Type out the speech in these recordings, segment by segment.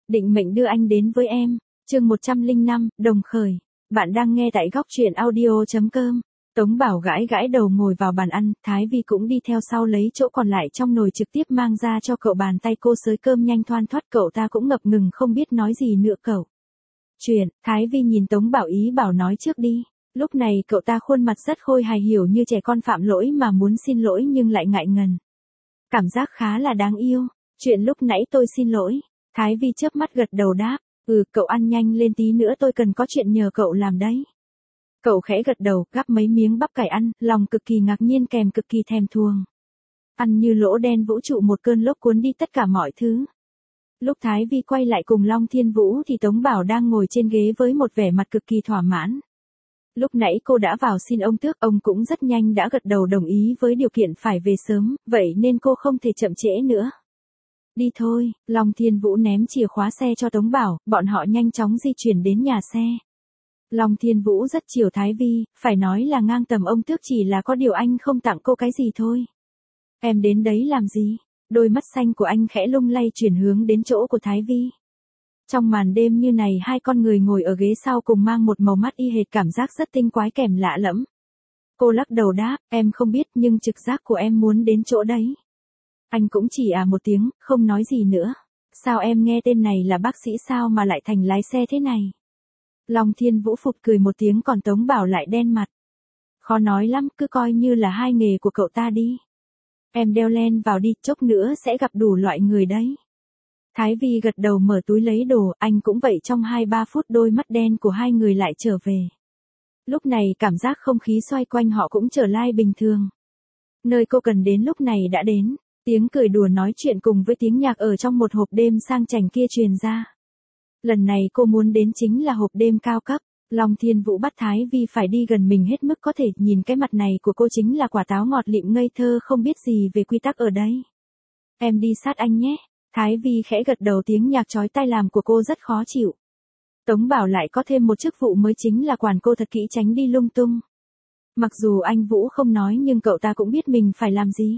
định mệnh đưa anh đến với em. Chương 105, đồng khởi. Bạn đang nghe tại góc truyện audio.com. Tống Bảo gãi gãi đầu ngồi vào bàn ăn, Thái Vi cũng đi theo sau lấy chỗ còn lại trong nồi trực tiếp mang ra cho cậu, bàn tay cô xới cơm nhanh thoăn thoắt, cậu ta cũng ngập ngừng không biết nói gì nữa. Cậu chuyện, Thái Vi nhìn Tống Bảo ý bảo nói trước đi. Lúc này cậu ta khuôn mặt rất khôi hài, hiểu như trẻ con phạm lỗi mà muốn xin lỗi nhưng lại ngại ngần. Cảm giác khá là đáng yêu. Chuyện lúc nãy tôi xin lỗi. Thái Vi chớp mắt gật đầu đáp. Cậu ăn nhanh lên tí nữa, tôi cần có chuyện nhờ cậu làm đấy. Cậu khẽ gật đầu, gắp mấy miếng bắp cải ăn, lòng cực kỳ ngạc nhiên kèm cực kỳ thèm thuồng. Ăn như lỗ đen vũ trụ, một cơn lốc cuốn đi tất cả mọi thứ. Lúc Thái Vi quay lại cùng Long Thiên Vũ thì Tống Bảo đang ngồi trên ghế với một vẻ mặt cực kỳ thỏa mãn. Lúc nãy cô đã vào xin ông tước, ông cũng rất nhanh đã gật đầu đồng ý với điều kiện phải về sớm, vậy nên cô không thể chậm trễ nữa. Đi thôi, Long Thiên Vũ ném chìa khóa xe cho Tống Bảo, bọn họ nhanh chóng di chuyển đến nhà xe. Long Thiên Vũ rất chiều Thái Vi, phải nói là ngang tầm ông tước, chỉ là có điều anh không tặng cô cái gì thôi. Em đến đấy làm gì? Đôi mắt xanh của anh khẽ lung lay chuyển hướng đến chỗ của Thái Vi. Trong màn đêm như này, hai con người ngồi ở ghế sau cùng mang một màu mắt y hệt, cảm giác rất tinh quái kèm lạ lẫm. Cô lắc đầu đáp, em không biết nhưng trực giác của em muốn đến chỗ đấy. Anh cũng chỉ một tiếng, không nói gì nữa. Sao em nghe tên này là bác sĩ sao mà lại thành lái xe thế này? Long Thiên Vũ phụt cười một tiếng, còn Tống Bảo lại đen mặt. Khó nói lắm, cứ coi như là hai nghề của cậu ta đi. Em đeo len vào đi, chốc nữa sẽ gặp đủ loại người đấy. Thái Vi gật đầu mở túi lấy đồ, anh cũng vậy. Trong 2-3 phút đôi mắt đen của hai người lại trở về. Lúc này cảm giác không khí xoay quanh họ cũng trở lại bình thường. Nơi cô cần đến lúc này đã đến. Tiếng cười đùa nói chuyện cùng với tiếng nhạc ở trong một hộp đêm sang chảnh kia truyền ra. Lần này cô muốn đến chính là hộp đêm cao cấp. Long Thiên Vũ bắt Thái Vi phải đi gần mình hết mức có thể, nhìn cái mặt này của cô chính là quả táo ngọt lịm ngây thơ không biết gì về quy tắc ở đây. Em đi sát anh nhé. Thái Vi khẽ gật đầu, tiếng nhạc chói tai làm của cô rất khó chịu. Tống Bảo lại có thêm một chức vụ mới chính là quản cô thật kỹ, tránh đi lung tung. Mặc dù anh Vũ không nói nhưng cậu ta cũng biết mình phải làm gì.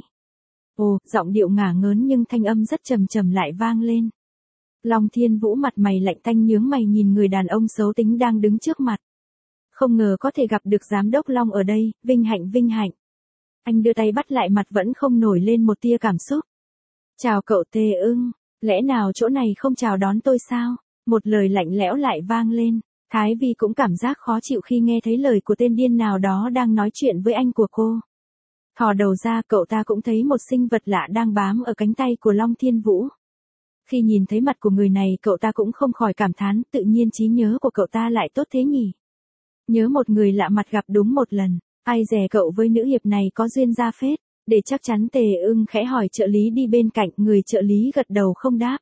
Giọng điệu ngả ngớn nhưng thanh âm rất trầm trầm lại vang lên. Long Thiên Vũ mặt mày lạnh tanh nhướng mày nhìn người đàn ông xấu tính đang đứng trước mặt. Không ngờ có thể gặp được giám đốc Long ở đây, vinh hạnh vinh hạnh. Anh đưa tay bắt lại, mặt vẫn không nổi lên một tia cảm xúc. Chào cậu Tề Ưng, lẽ nào chỗ này không chào đón tôi sao? Một lời lạnh lẽo lại vang lên. Thái Vi cũng cảm giác khó chịu khi nghe thấy lời của tên điên nào đó đang nói chuyện với anh của cô. Thò đầu ra, cậu ta cũng thấy một sinh vật lạ đang bám ở cánh tay của Long Thiên Vũ. Khi nhìn thấy mặt của người này, cậu ta cũng không khỏi cảm thán, tự nhiên trí nhớ của cậu ta lại tốt thế nhỉ. Nhớ một người lạ mặt gặp đúng một lần, ai dè cậu với nữ hiệp này có duyên ra phết. Để chắc chắn, Tề Ưng khẽ hỏi trợ lý đi bên cạnh, người trợ lý gật đầu không đáp.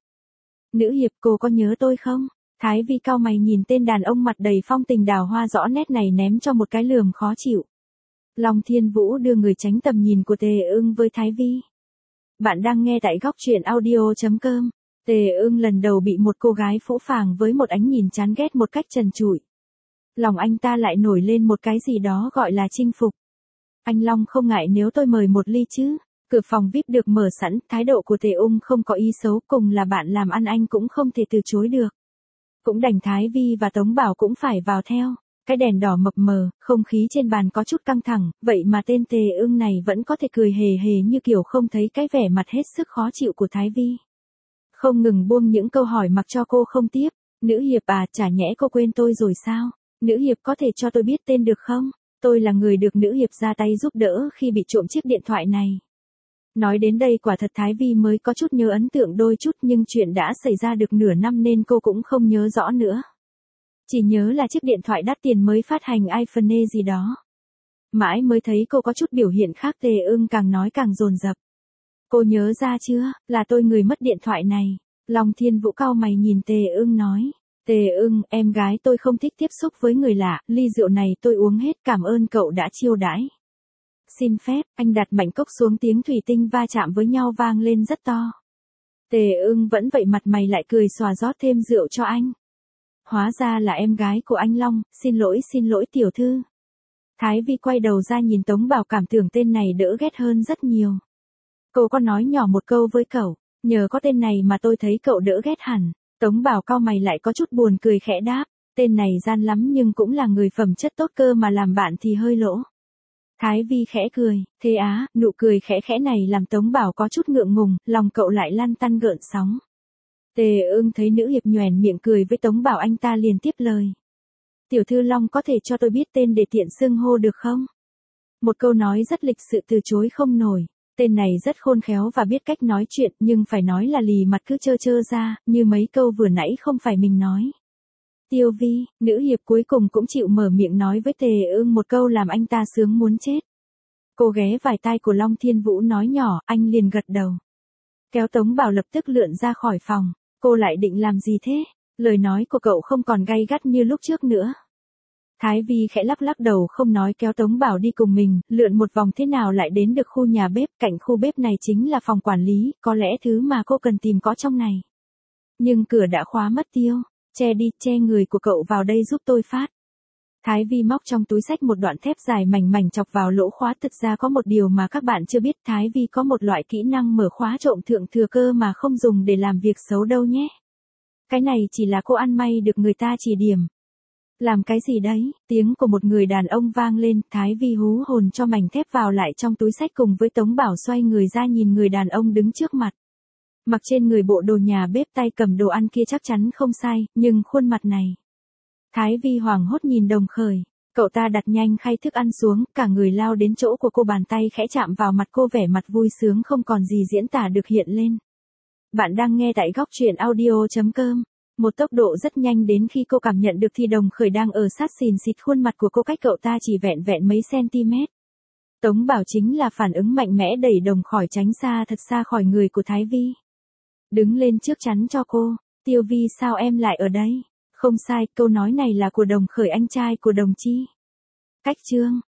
Nữ hiệp, cô có nhớ tôi không? Thái Vi cau mày nhìn tên đàn ông mặt đầy phong tình đào hoa rõ nét này, ném cho một cái lườm khó chịu. Long Thiên Vũ đưa người tránh tầm nhìn của Tề Ưng với Thái Vi. Bạn đang nghe tại góc truyện audio.com. Tề Ưng lần đầu bị một cô gái phũ phàng với một ánh nhìn chán ghét một cách trần trụi. Lòng anh ta lại nổi lên một cái gì đó gọi là chinh phục. Anh Long không ngại nếu tôi mời một ly chứ? Cửa phòng VIP được mở sẵn, thái độ của Tề Ung không có ý xấu, cùng là bạn làm ăn anh cũng không thể từ chối được. Cũng đành Thái Vi và Tống Bảo cũng phải vào theo. Cái đèn đỏ mập mờ, không khí trên bàn có chút căng thẳng, vậy mà tên Tề Ưng này vẫn có thể cười hề hề như kiểu không thấy cái vẻ mặt hết sức khó chịu của Thái Vi. Không ngừng buông những câu hỏi mặc cho cô không tiếp. Nữ hiệp chả nhẽ cô quên tôi rồi sao? Nữ hiệp có thể cho tôi biết tên được không? Tôi là người được nữ hiệp ra tay giúp đỡ khi bị trộm chiếc điện thoại này. Nói đến đây quả thật Thái Vi mới có chút nhớ ấn tượng đôi chút, nhưng chuyện đã xảy ra được nửa năm nên cô cũng không nhớ rõ nữa. Chỉ nhớ là chiếc điện thoại đắt tiền mới phát hành iPhone gì đó. Mãi mới thấy cô có chút biểu hiện khác. Tề Ưng càng nói càng dồn dập. Cô nhớ ra chưa, là tôi người mất điện thoại này. Long Thiên Vũ cau mày nhìn Tề Ưng nói. Tề Ưng, em gái tôi không thích tiếp xúc với người lạ, ly rượu này tôi uống hết, cảm ơn cậu đã chiêu đãi. Xin phép, anh đặt mảnh cốc xuống, tiếng thủy tinh va chạm với nhau vang lên rất to. Tề Ưng vẫn vậy, mặt mày lại cười xòa rót thêm rượu cho anh. Hóa ra là em gái của anh Long, xin lỗi tiểu thư. Thái Vi quay đầu ra nhìn Tống Bảo, cảm tưởng tên này đỡ ghét hơn rất nhiều. Cô có nói nhỏ một câu với cậu, nhờ có tên này mà tôi thấy cậu đỡ ghét hẳn. Tống Bảo cau mày lại có chút buồn cười khẽ đáp, tên này gian lắm nhưng cũng là người phẩm chất tốt cơ mà làm bạn thì hơi lỗ. Thái Vi khẽ cười, thế á, nụ cười khẽ khẽ này làm Tống Bảo có chút ngượng ngùng, lòng cậu lại lăn tăn gợn sóng. Tề Ưng thấy nữ hiệp nhoẻn miệng cười với Tống Bảo, anh ta liền tiếp lời. Tiểu thư Long có thể cho tôi biết tên để tiện xưng hô được không? Một câu nói rất lịch sự từ chối không nổi. Tên này rất khôn khéo và biết cách nói chuyện, nhưng phải nói là lì mặt cứ trơ trơ ra, như mấy câu vừa nãy không phải mình nói. Tiêu Vi, nữ hiệp cuối cùng cũng chịu mở miệng nói với Tề Ưng một câu làm anh ta sướng muốn chết. Cô ghé vài tai của Long Thiên Vũ nói nhỏ, anh liền gật đầu. Kéo Tống Bảo lập tức lượn ra khỏi phòng. Cô lại định làm gì thế? Lời nói của cậu không còn gay gắt như lúc trước nữa. Thái Vi khẽ lắc lắc đầu không nói, kéo Tống Bảo đi cùng mình, lượn một vòng thế nào lại đến được khu nhà bếp, cạnh khu bếp này chính là phòng quản lý, có lẽ thứ mà cô cần tìm có trong này. Nhưng cửa đã khóa mất tiêu, che đi, che người của cậu vào đây giúp tôi phát. Thái Vi móc trong túi xách một đoạn thép dài mảnh mảnh chọc vào lỗ khóa. Thực ra có một điều mà các bạn chưa biết, Thái Vi có một loại kỹ năng mở khóa trộm thượng thừa cơ mà không dùng để làm việc xấu đâu nhé. Cái này chỉ là cô ăn may được người ta chỉ điểm. Làm cái gì đấy? Tiếng của một người đàn ông vang lên, Thái Vi hú hồn cho mảnh thép vào lại trong túi xách cùng với Tống Bảo xoay người ra nhìn người đàn ông đứng trước mặt. Mặc trên người bộ đồ nhà bếp, tay cầm đồ ăn kia chắc chắn không sai, nhưng khuôn mặt này. Thái Vi hoảng hốt nhìn Đồng Khởi, cậu ta đặt nhanh khay thức ăn xuống, cả người lao đến chỗ của cô, bàn tay khẽ chạm vào mặt cô, vẻ mặt vui sướng không còn gì diễn tả được hiện lên. Bạn đang nghe tại góc truyện audio.com. Một tốc độ rất nhanh đến khi cô cảm nhận được thì Đồng Khởi đang ở sát xìn xịt khuôn mặt của cô, cách cậu ta chỉ vẹn vẹn mấy cm. Tống Bảo chính là phản ứng mạnh mẽ đẩy Đồng Khởi tránh xa thật xa khỏi người của Thái Vi. Đứng lên trước chắn cho cô, Tiêu Vi sao em lại ở đây? Không sai, câu nói này là của Đồng Khởi, anh trai của Đồng Chi. Cách chương